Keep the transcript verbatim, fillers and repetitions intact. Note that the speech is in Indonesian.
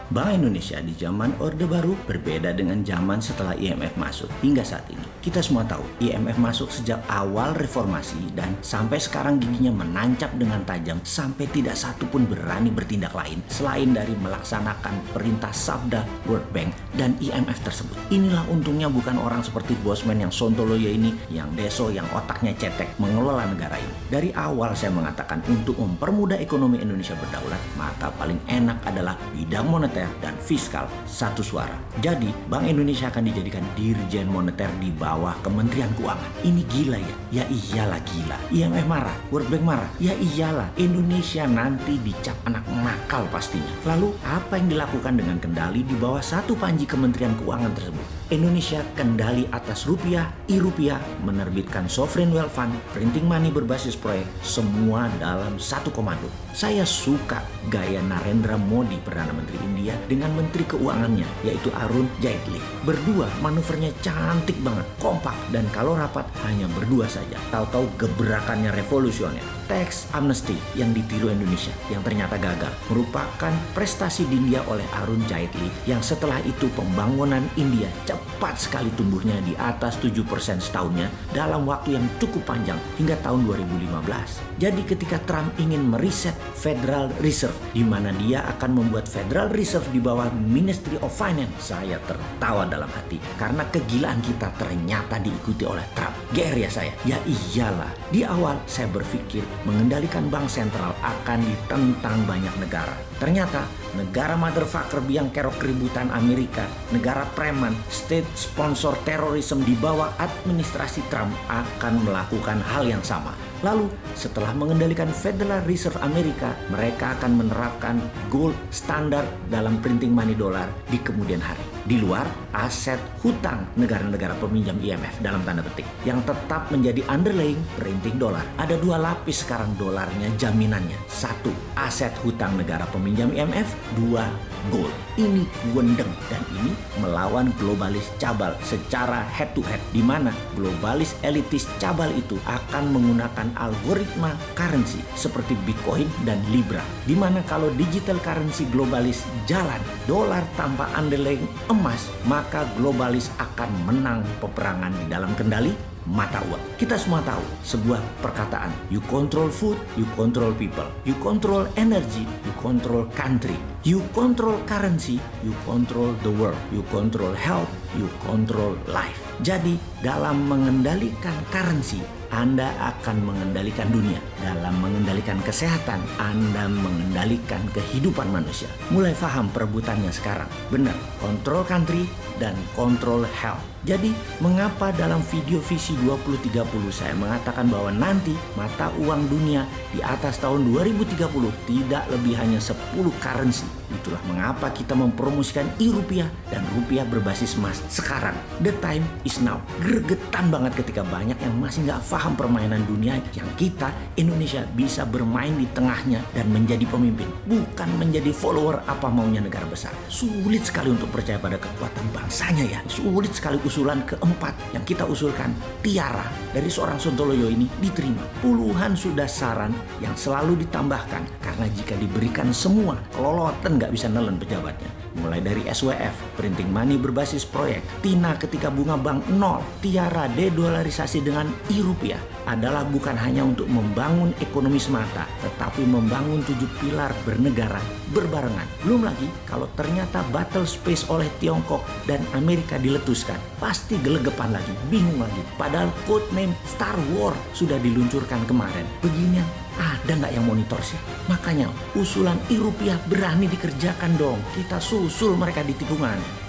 Bank Indonesia di zaman Orde Baru berbeda dengan zaman setelah I M F masuk hingga saat ini. Kita semua tahu I M F masuk sejak awal reformasi dan sampai sekarang giginya menancap dengan tajam sampai tidak satu pun berani bertindak lain selain dari melaksanakan perintah sabda World Bank dan I M F tersebut. Inilah untungnya bukan orang seperti Bosman yang sontoloyo ini, yang deso, yang otaknya cetek mengelola negara ini. Dari awal saya mengatakan untuk mempermudah ekonomi Indonesia berdaulat, maka paling enak adalah bidang moneter dan fiskal satu suara. Jadi Bank Indonesia akan dijadikan Dirjen Moneter di bawah Kementerian Keuangan. Ini gila ya? Ya iyalah gila. I M F marah, World Bank marah. Ya iyalah, Indonesia nanti dicap anak nakal pastinya. Lalu apa yang dilakukan dengan kendali di bawah satu panji Kementerian Keuangan tersebut? Indonesia kendali atas rupiah, I-rupiah, menerbitkan sovereign wealth fund, printing money berbasis proyek, semua dalam satu komando. Saya suka gaya Narendra Modi, Perdana Menteri India, dengan Menteri Keuangannya, yaitu Arun Jaitley. Berdua manuvernya cantik banget, kompak, dan kalau rapat hanya berdua saja. Tahu-tahu gebrakannya revolusioner. Tax amnesty yang ditiru Indonesia, yang ternyata gagal, merupakan prestasi India oleh Arun Jaitley, yang setelah itu pembangunan India cepat sekali tumbuhnya di atas tujuh persen setahunnya dalam waktu yang cukup panjang hingga tahun dua ribu lima belas. Jadi ketika Trump ingin meriset Federal Reserve, di mana dia akan membuat Federal Reserve di bawah Ministry of Finance, saya tertawa dalam hati karena kegilaan kita ternyata diikuti oleh Trump. G R ya saya? Ya iyalah. Di awal saya berpikir mengendalikan bank sentral akan ditentang banyak negara. Ternyata negara motherfucker biang kerok keributan Amerika, negara preman, state sponsor terorisme di bawah administrasi Trump akan melakukan hal yang sama. Lalu setelah mengendalikan Federal Reserve Amerika, mereka akan menerapkan gold standar dalam printing money dolar di kemudian hari. Di luar aset hutang negara-negara peminjam I M F dalam tanda petik yang tetap menjadi underlying printing dolar. Ada dua lapis sekarang dolarnya jaminannya. Satu, aset hutang negara peminjam I M F. Dua, gold. Ini wendeng dan ini melawan globalis cabal secara head to head, di mana globalis elitis cabal itu akan menggunakan algoritma currency seperti Bitcoin dan Libra, di mana kalau digital currency globalis jalan, dolar tanpa underlying emas, maka globalis akan menang peperangan di dalam kendali mata uang. Kita semua tahu sebuah perkataan, you control food, you control people, you control energy, you control country, you control currency, you control the world, you control health, you control life. Jadi dalam mengendalikan currency, Anda akan mengendalikan dunia. Dalam mengendalikan kesehatan, Anda mengendalikan kehidupan manusia. Mulai paham perebutannya sekarang. Benar, kontrol country dan kontrol health. Jadi mengapa dalam video visi dua ribu tiga puluh saya mengatakan bahwa nanti mata uang dunia di atas tahun dua ribu tiga puluh tidak lebih hanya sepuluh currency. Itulah mengapa kita mempromosikan I-rupiah dan rupiah berbasis emas sekarang. The time is now. Gregetan banget ketika banyak yang masih nggak paham permainan dunia yang kita Indonesia bisa bermain di tengahnya dan menjadi pemimpin, bukan menjadi follower apa maunya negara besar. Sulit sekali untuk percaya pada kekuatan bangsanya ya. Sulit sekali usulan keempat yang kita usulkan, tiara dari seorang sontoloyo ini diterima. Puluhan sudah saran yang selalu ditambahkan karena jika diberikan semua, kelolotan nggak bisa nelen pejabatnya. Mulai dari S W F, printing money berbasis proyek, Tina ketika bunga bank nol, tiara dedolarisasi dengan I-rupiah adalah bukan hanya untuk membangun ekonomi semata, tetapi membangun tujuh pilar bernegara berbarengan. Belum lagi kalau ternyata battle space oleh Tiongkok dan Amerika diletuskan, pasti gelegepan lagi, bingung lagi. Padahal code name Star War sudah diluncurkan kemarin. Beginian ada nggak yang monitor sih? Makanya usulan I-rupiah berani dikerjakan dong. Kita susul mereka di tikungan.